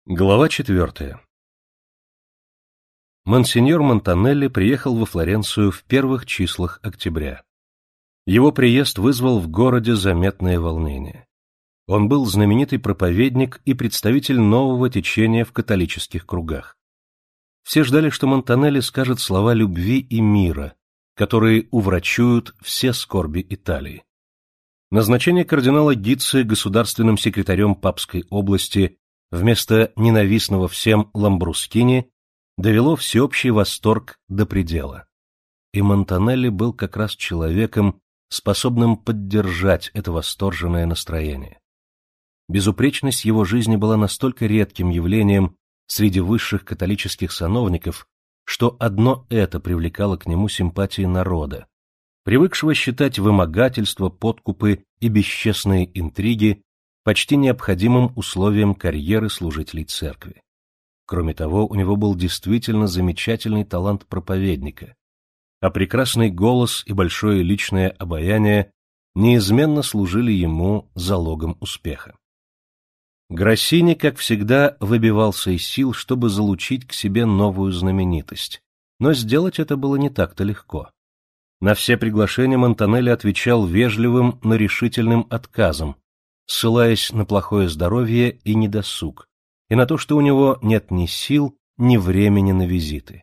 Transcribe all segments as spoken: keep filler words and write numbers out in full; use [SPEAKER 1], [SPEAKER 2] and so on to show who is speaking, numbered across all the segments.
[SPEAKER 1] Глава четвертая. Монсеньор Монтанелли приехал во Флоренцию в первых числах октября. Его приезд вызвал в городе заметное волнение. Он был знаменитый проповедник и представитель нового течения в католических кругах. Все ждали, что Монтанелли скажет слова любви и мира, которые уврачуют все скорби Италии. Назначение кардинала Гицци государственным секретарем Папской области вместо ненавистного всем Ламбрускини довело всеобщий восторг до предела. И Монтанелли был как раз человеком, способным поддержать это восторженное настроение. Безупречность его жизни была настолько редким явлением среди высших католических сановников, что одно это привлекало к нему симпатии народа, привыкшего считать вымогательство, подкупы и бесчестные интриги почти необходимым условием карьеры служителей церкви. Кроме того, у него был действительно замечательный талант проповедника, а прекрасный голос и большое личное обаяние неизменно служили ему залогом успеха. Гроссини, как всегда, выбивался из сил, чтобы залучить к себе новую знаменитость, но сделать это было не так-то легко. На все приглашения Монтанелли отвечал вежливым, но решительным отказом, ссылаясь на плохое здоровье и недосуг, и на то, что у него нет ни сил, ни времени на визиты.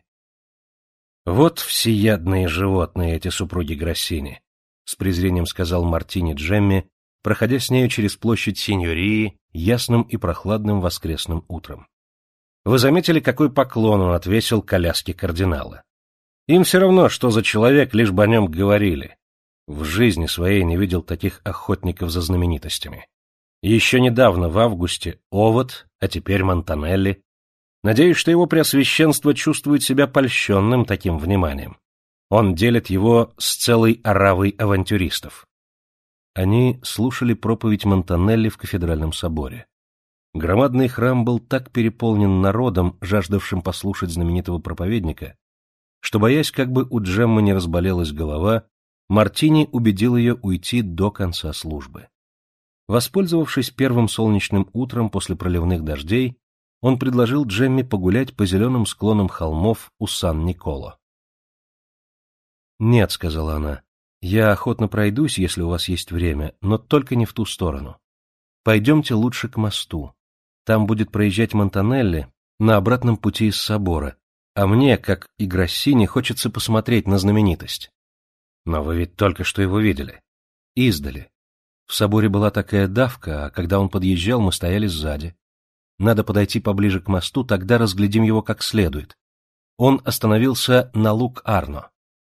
[SPEAKER 1] «Вот всеядные животные эти супруги Гроссини», — с презрением сказал Мартини Джемме, проходя с нею через площадь Синьории ясным и прохладным воскресным утром. «Вы заметили, какой поклон он отвесил коляске кардинала? Им все равно, что за человек, лишь бы о нем говорили. В жизни своей не видел таких охотников за знаменитостями. Еще недавно, в августе, Овод, а теперь Монтанелли. Надеюсь, что его преосвященство чувствует себя польщенным таким вниманием. Он делит его с целой оравой авантюристов». Они слушали проповедь Монтанелли в кафедральном соборе. Громадный храм был так переполнен народом, жаждавшим послушать знаменитого проповедника, что, боясь, как бы у Джеммы не разболелась голова, Мартини убедил ее уйти до конца службы. Воспользовавшись первым солнечным утром после проливных дождей, он предложил Джемме погулять по зеленым склонам холмов у Сан-Николо. «Нет», — сказала она, — «я охотно пройдусь, если у вас есть время, но только не в ту сторону. Пойдемте лучше к мосту. Там будет проезжать Монтанелли на обратном пути из собора, а мне, как и Гроссини, хочется посмотреть на знаменитость». «Но вы ведь только что его видели». «Издали. В соборе была такая давка, а когда он подъезжал, мы стояли сзади. Надо подойти поближе к мосту, тогда разглядим его как следует. Он остановился на Лук-Арно».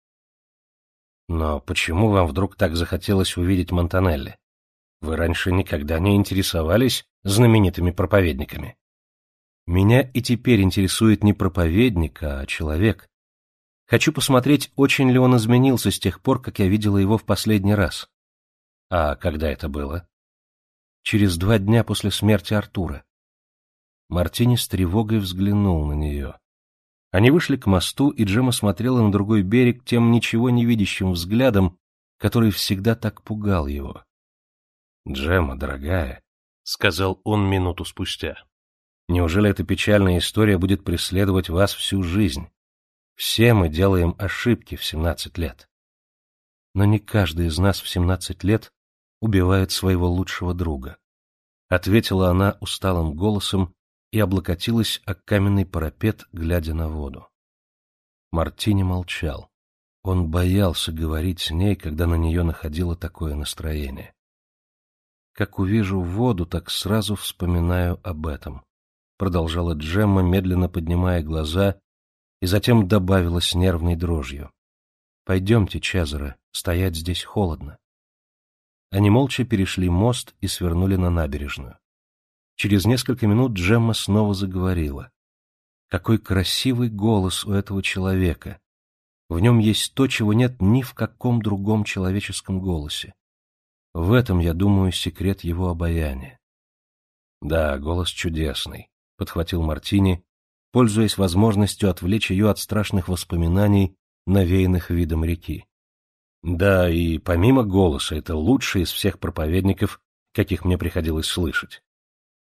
[SPEAKER 1] «Но почему вам вдруг так захотелось увидеть Монтанелли? Вы раньше никогда не интересовались знаменитыми проповедниками». «Меня и теперь интересует не проповедник, а человек. Хочу посмотреть, очень ли он изменился с тех пор, как я видела его в последний раз». «А когда это было?» «Через два дня после смерти Артура». Мартини с тревогой взглянул на нее. Они вышли к мосту, и Джемма смотрела на другой берег тем ничего не видящим взглядом, который всегда так пугал его. «Джемма, дорогая», — сказал он минуту спустя, — «неужели эта печальная история будет преследовать вас всю жизнь? Все мы делаем ошибки в семнадцать лет. Но не каждый из нас в семнадцать лет убивает своего лучшего друга», — ответила она усталым голосом и облокотилась о каменный парапет, глядя на воду. Мартини молчал. Он боялся говорить с ней, когда на нее находило такое настроение. «Как увижу воду, так сразу вспоминаю об этом», — продолжала Джемма, медленно поднимая глаза, и затем добавила с нервной дрожью. «Пойдемте, Чезаре, стоять здесь холодно». Они молча перешли мост и свернули на набережную. Через несколько минут Джемма снова заговорила. Какой красивый голос у этого человека! В нем есть то, чего нет ни в каком другом человеческом голосе. В этом, я думаю, секрет его обаяния. «Да, голос чудесный», — подхватил Мартини, пользуясь возможностью отвлечь ее от страшных воспоминаний, навеянных видом реки. «Да, и помимо голоса, это лучший из всех проповедников, каких мне приходилось слышать.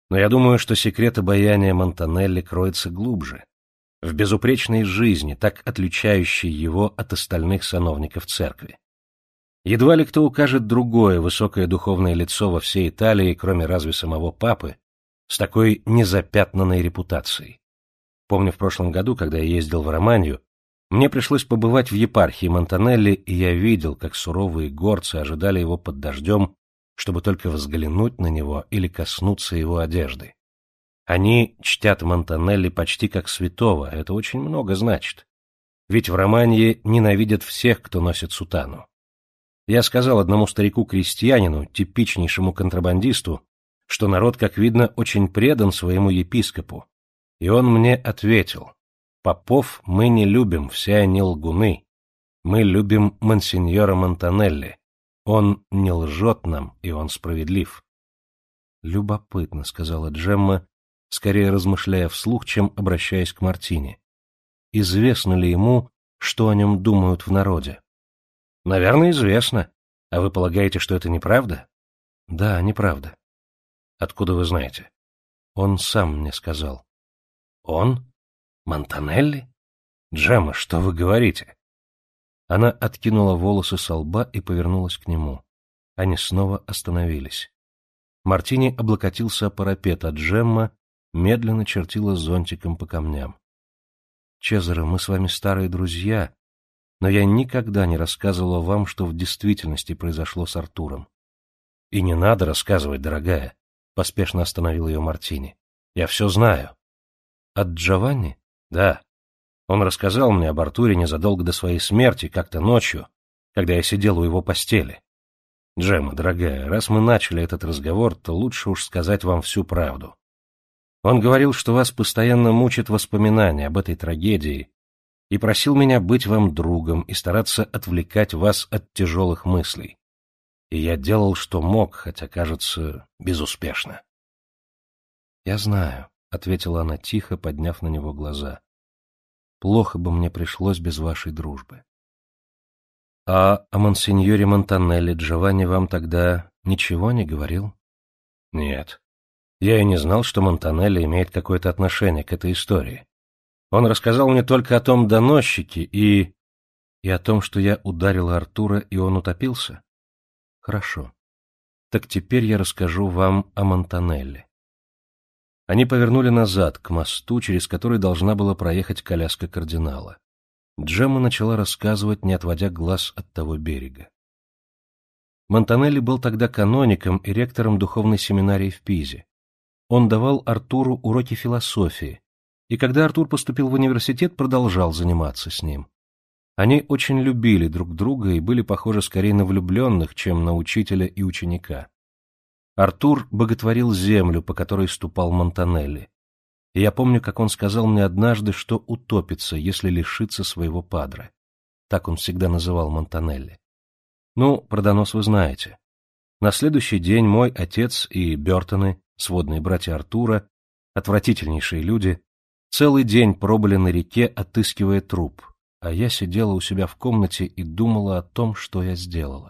[SPEAKER 1] Но я думаю, что секрет обаяния Монтанелли кроется глубже, в безупречной жизни, так отличающей его от остальных сановников церкви. Едва ли кто укажет другое высокое духовное лицо во всей Италии, кроме разве самого папы, с такой незапятнанной репутацией. Помню, в прошлом году, когда я ездил в Романию, мне пришлось побывать в епархии Монтанелли, и я видел, как суровые горцы ожидали его под дождем, чтобы только взглянуть на него или коснуться его одежды. Они чтят Монтанелли почти как святого, а это очень много значит. Ведь в Романии ненавидят всех, кто носит сутану. Я сказал одному старику-крестьянину, типичнейшему контрабандисту, что народ, как видно, очень предан своему епископу, и он мне ответил: «Попов мы не любим, все они лгуны. Мы любим монсеньора Монтанелли. Он не лжет нам, и он справедлив». «Любопытно», — сказала Джемма, скорее размышляя вслух, чем обращаясь к Мартини. «Известно ли ему, что о нем думают в народе?» «Наверное, известно. А вы полагаете, что это неправда?» «Да, неправда». «Откуда вы знаете?» «Он сам мне сказал». «Он? Монтанелли? Джемма, что вы говорите?» Она откинула волосы со лба и повернулась к нему. Они снова остановились. Мартини облокотился о парапет, а Джемма медленно чертила зонтиком по камням. «Чезаре, мы с вами старые друзья, но я никогда не рассказывала вам, что в действительности произошло с Артуром». «И не надо рассказывать, дорогая», — поспешно остановил ее Мартини. «Я все знаю». «От Джованни?» «Да. Он рассказал мне об Артуре незадолго до своей смерти, как-то ночью, когда я сидел у его постели. Джемма, дорогая, раз мы начали этот разговор, то лучше уж сказать вам всю правду. Он говорил, что вас постоянно мучат воспоминания об этой трагедии, и просил меня быть вам другом и стараться отвлекать вас от тяжелых мыслей. И я делал, что мог, хотя, кажется, безуспешно». «Я знаю», — ответила она тихо, подняв на него глаза. «Плохо бы мне пришлось без вашей дружбы». «А о монсеньоре Монтанелли Джованни вам тогда ничего не говорил?» «Нет. Я и не знал, что Монтанелли имеет какое-то отношение к этой истории. Он рассказал мне только о том доносчике и... и о том, что я ударила Артура, и он утопился? Хорошо. Так теперь я расскажу вам о Монтанелли». Они повернули назад, к мосту, через который должна была проехать коляска кардинала. Джемма начала рассказывать, не отводя глаз от того берега. Монтанелли был тогда каноником и ректором духовной семинарии в Пизе. Он давал Артуру уроки философии, и когда Артур поступил в университет, продолжал заниматься с ним. Они очень любили друг друга и были похожи скорее на влюбленных, чем на учителя и ученика. Артур боготворил землю, по которой ступал Монтанелли. И я помню, как он сказал мне однажды, что утопится, если лишится своего падре. Так он всегда называл Монтанелли. Ну, про донос вы знаете. На следующий день мой отец и Бертоны, сводные братья Артура, отвратительнейшие люди, целый день пробыли на реке, отыскивая труп, а я сидела у себя в комнате и думала о том, что я сделала.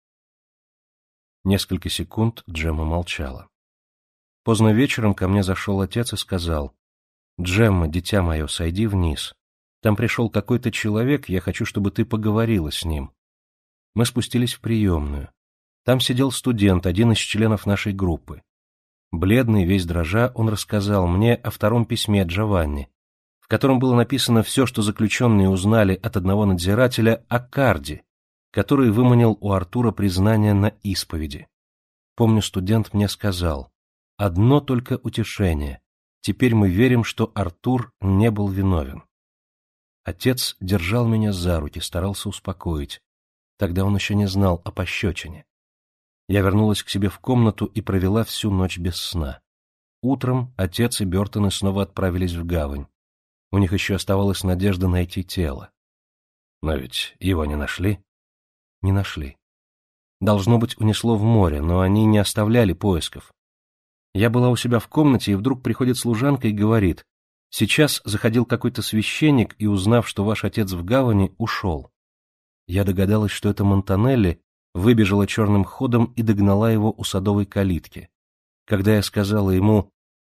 [SPEAKER 1] Несколько секунд Джемма молчала. Поздно вечером ко мне зашел отец и сказал: «Джемма, дитя мое, сойди вниз. Там пришел какой-то человек, я хочу, чтобы ты поговорила с ним». Мы спустились в приемную. Там сидел студент, один из членов нашей группы. Бледный, весь дрожа, он рассказал мне о втором письме Джованни, в котором было написано все, что заключенные узнали от одного надзирателя о Карди, который выманил у Артура признание на исповеди. Помню, студент мне сказал: «Одно только утешение. Теперь мы верим, что Артур не был виновен». Отец держал меня за руки, старался успокоить. Тогда он еще не знал о пощечине. Я вернулась к себе в комнату и провела всю ночь без сна. Утром отец и Бертоны снова отправились в гавань. У них еще оставалась надежда найти тело. Но ведь его не нашли? Не нашли. Должно быть, унесло в море, но они не оставляли поисков. Я была у себя в комнате, и вдруг приходит служанка и говорит: «Сейчас заходил какой-то священник, и, узнав, что ваш отец в гавани, ушел». Я догадалась, что это Монтанелли, выбежала черным ходом и догнала его у садовой калитки. Когда я сказала ему: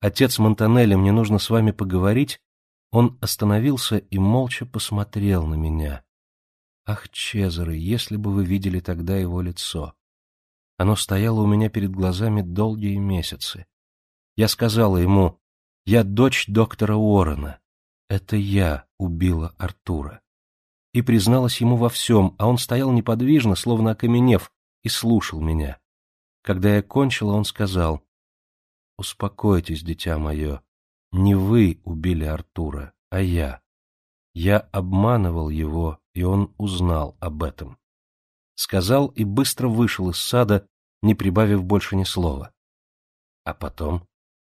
[SPEAKER 1] «Отец Монтанелли, мне нужно с вами поговорить», он остановился и молча посмотрел на меня. Ах, Чезаре, если бы вы видели тогда его лицо! Оно стояло у меня перед глазами долгие месяцы. Я сказала ему: «Я дочь доктора Уоррена. Это я убила Артура». И призналась ему во всем, а он стоял неподвижно, словно окаменев, и слушал меня. Когда я кончила, он сказал: «Успокойтесь, дитя мое, не вы убили Артура, а я. Я обманывал его, и он узнал об этом». Сказал и быстро вышел из сада, не прибавив больше ни слова. А потом?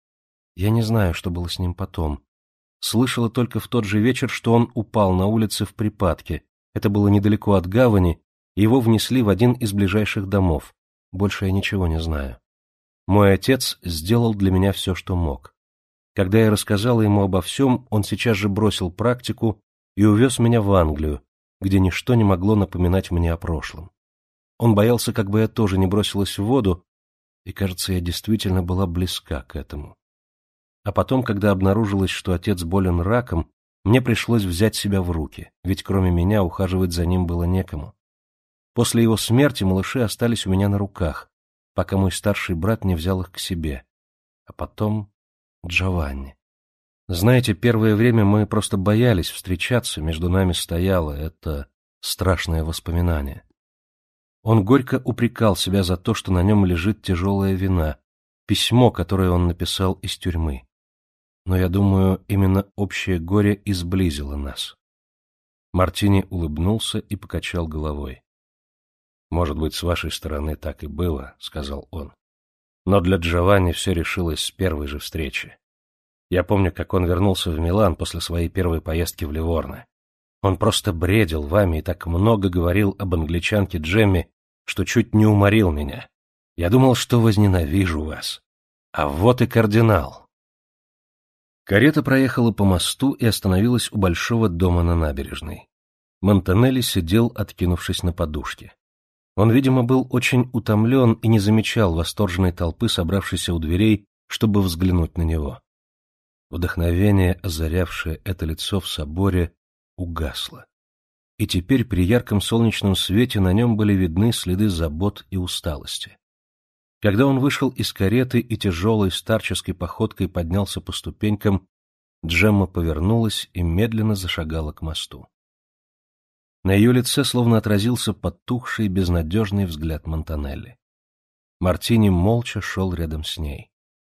[SPEAKER 1] Я не знаю, что было с ним потом. Слышала только в тот же вечер, что он упал на улице в припадке. Это было недалеко от гавани, и его внесли в один из ближайших домов. Больше я ничего не знаю. Мой отец сделал для меня все, что мог. Когда я рассказала ему обо всем, он сейчас же бросил практику и увез меня в Англию, где ничто не могло напоминать мне о прошлом. Он боялся, как бы я тоже не бросилась в воду, и, кажется, я действительно была близка к этому. А потом, когда обнаружилось, что отец болен раком, мне пришлось взять себя в руки, ведь кроме меня ухаживать за ним было некому. После его смерти малыши остались у меня на руках, пока мой старший брат не взял их к себе. А потом Джованни. Знаете, первое время мы просто боялись встречаться, между нами стояло это страшное воспоминание. Он горько упрекал себя за то, что на нем лежит тяжелая вина, письмо, которое он написал из тюрьмы. Но я думаю, именно общее горе и сблизило нас. Мартини улыбнулся и покачал головой. «Может быть, с вашей стороны так и было», — сказал он. «Но для Джованни все решилось с первой же встречи. Я помню, как он вернулся в Милан после своей первой поездки в Ливорно. Он просто бредил вами и так много говорил об англичанке Джемме, что чуть не уморил меня. Я думал, что возненавижу вас. А вот и кардинал». Карета проехала по мосту и остановилась у большого дома на набережной. Монтанелли сидел, откинувшись на подушке. Он, видимо, был очень утомлен и не замечал восторженной толпы, собравшейся у дверей, чтобы взглянуть на него. Вдохновение, озарявшее это лицо в соборе, угасло. И теперь при ярком солнечном свете на нем были видны следы забот и усталости. Когда он вышел из кареты и тяжелой старческой походкой поднялся по ступенькам, Джемма повернулась и медленно зашагала к мосту. На ее лице словно отразился потухший, безнадежный взгляд Монтанелли. Мартини молча шел рядом с ней.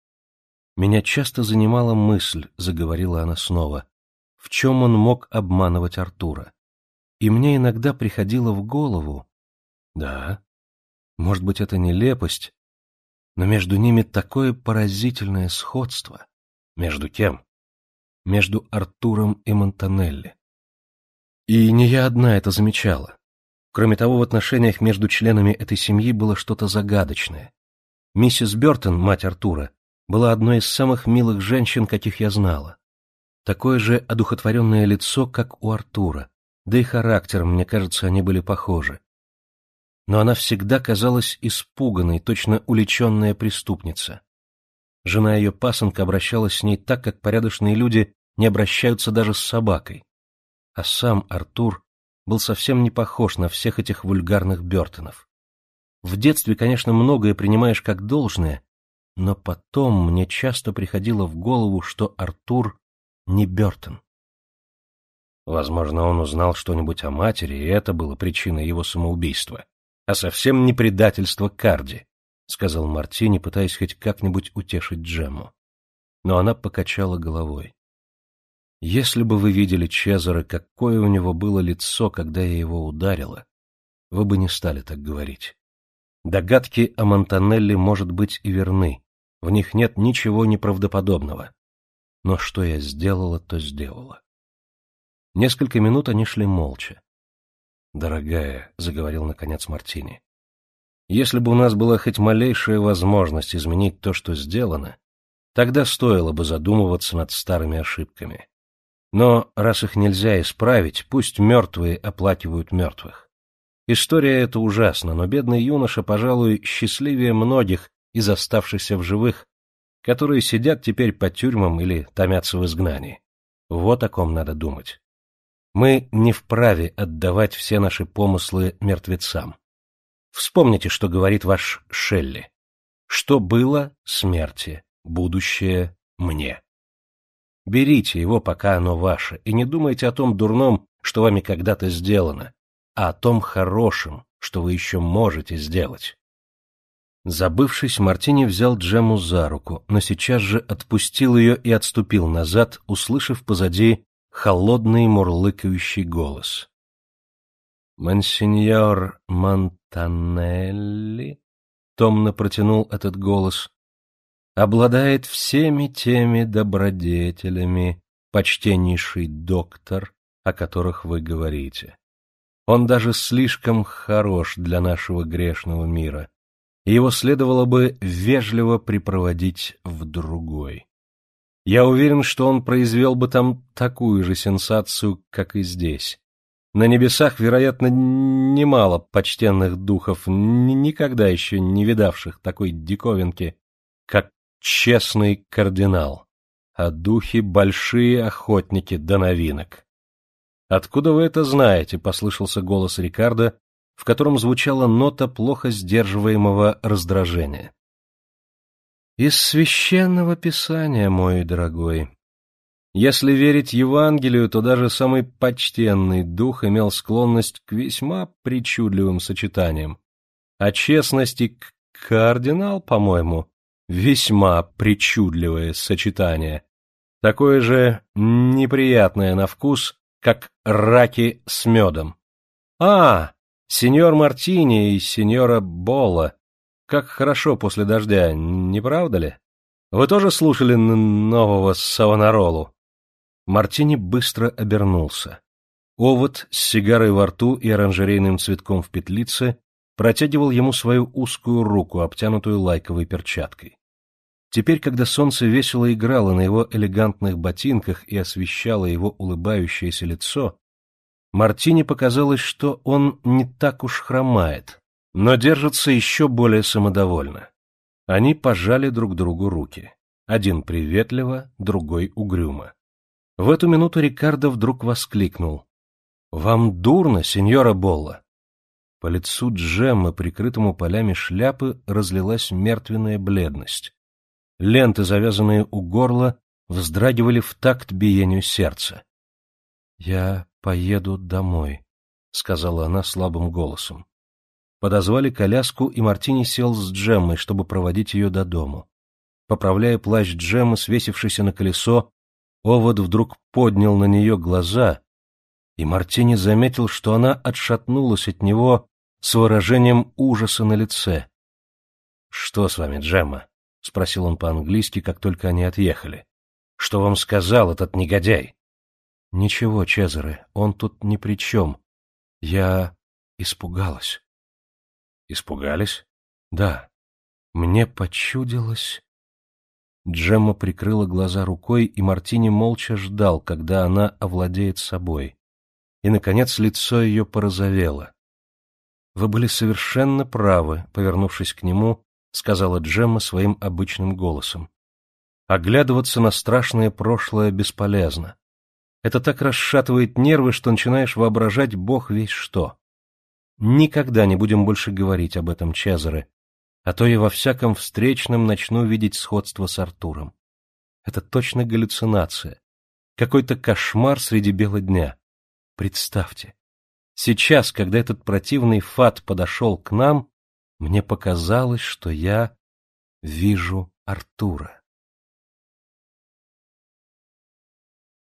[SPEAKER 1] «Меня часто занимала мысль», — заговорила она снова, — «в чем он мог обманывать Артура? И мне иногда приходило в голову... Да, может быть, это нелепость, но между ними такое поразительное сходство». «Между кем?» «Между Артуром и Монтанелли. И не я одна это замечала. Кроме того, в отношениях между членами этой семьи было что-то загадочное. Миссис Бёртон, мать Артура, была одной из самых милых женщин, каких я знала. Такое же одухотворенное лицо, как у Артура, да и характером, мне кажется, они были похожи. Но она всегда казалась испуганной, точно уличенная преступница. Жена ее пасынка обращалась с ней так, как порядочные люди не обращаются даже с собакой. А сам Артур был совсем не похож на всех этих вульгарных Бёртонов. В детстве, конечно, многое принимаешь как должное, но потом мне часто приходило в голову, что Артур не Бёртон. Возможно, он узнал что-нибудь о матери, и это было причиной его самоубийства, а совсем не предательство Карди, — сказал Мартини, пытаясь хоть как-нибудь утешить Джемму. Но она покачала головой. «Если бы вы видели Чезаре, какое у него было лицо, когда я его ударила, вы бы не стали так говорить. Догадки о Монтанелли, может быть, и верны, в них нет ничего неправдоподобного. Но что я сделала, то сделала». Несколько минут они шли молча. «Дорогая», — заговорил наконец Мартини, — «если бы у нас была хоть малейшая возможность изменить то, что сделано, тогда стоило бы задумываться над старыми ошибками. Но раз их нельзя исправить, пусть мертвые оплакивают мертвых. История эта ужасна, но бедный юноша, пожалуй, счастливее многих из оставшихся в живых, которые сидят теперь по тюрьмам или томятся в изгнании. Вот о ком надо думать. Мы не вправе отдавать все наши помыслы мертвецам. Вспомните, что говорит ваш Шелли. Что было — смерти, будущее — мне. Берите его, пока оно ваше, и не думайте о том дурном, что вами когда-то сделано, а о том хорошем, что вы еще можете сделать. Забывшись, Мартини взял Джемму за руку, но сейчас же отпустил ее и отступил назад, услышав позади холодный мурлыкающий голос. «Монсеньор Монтанелли», — томно протянул этот голос, — «обладает всеми теми добродетелями, почтеннейший доктор, о которых вы говорите. Он даже слишком хорош для нашего грешного мира, и его следовало бы вежливо припроводить в другой. Я уверен, что он произвел бы там такую же сенсацию, как и здесь. На небесах, вероятно, немало почтенных духов, никогда еще не видавших такой диковинки, как честный кардинал, а духи — большие охотники до новинок. «Откуда вы это знаете?» — послышался голос Рикардо, в котором звучала нота плохо сдерживаемого раздражения. «Из священного писания, мой дорогой. Если верить Евангелию, то даже самый почтенный дух имел склонность к весьма причудливым сочетаниям, а честность и кардинал, по-моему, весьма причудливое сочетание, такое же неприятное на вкус, как раки с медом. А, сеньор Мартини и сеньора Болла, как хорошо после дождя, не правда ли? Вы тоже слушали нового Савонаролу?» Мартини быстро обернулся. Овод с сигарой во рту и оранжерейным цветком в петлице протягивал ему свою узкую руку, обтянутую лайковой перчаткой. Теперь, когда солнце весело играло на его элегантных ботинках и освещало его улыбающееся лицо, Мартини показалось, что он не так уж хромает, но держится еще более самодовольно. Они пожали друг другу руки. Один приветливо, другой угрюмо. В эту минуту Рикардо вдруг воскликнул. «Вам дурно, сеньора Болла?» По лицу Джеммы, прикрытому полями шляпы, разлилась мертвенная бледность. Ленты, завязанные у горла, вздрагивали в такт биению сердца. «Я поеду домой», — сказала она слабым голосом. Подозвали коляску, и Мартини сел с Джеммой, чтобы проводить ее до дому. Поправляя плащ Джеммы, свесившийся на колесо, Овод вдруг поднял на нее глаза, и Мартини заметил, что она отшатнулась от него с выражением ужаса на лице. «Что с вами, Джемма?» — спросил он по-английски, как только они отъехали. «Что вам сказал этот негодяй?» «Ничего, Чезаре, он тут ни при чем. Я испугалась». «Испугались?» «Да. Мне почудилось...» Джемма прикрыла глаза рукой, и Мартини молча ждал, когда она овладеет собой. И, наконец, лицо ее порозовело. «Вы были совершенно правы», — повернувшись к нему, сказала Джемма своим обычным голосом. «Оглядываться на страшное прошлое бесполезно. Это так расшатывает нервы, что начинаешь воображать бог весть что. Никогда не будем больше говорить об этом, Чезаре, а то я во всяком встречном начну видеть сходство с Артуром. Это точно галлюцинация, какой-то кошмар среди бела дня. Представьте, сейчас, когда этот противный фат подошел к нам, мне показалось, что я вижу Артура».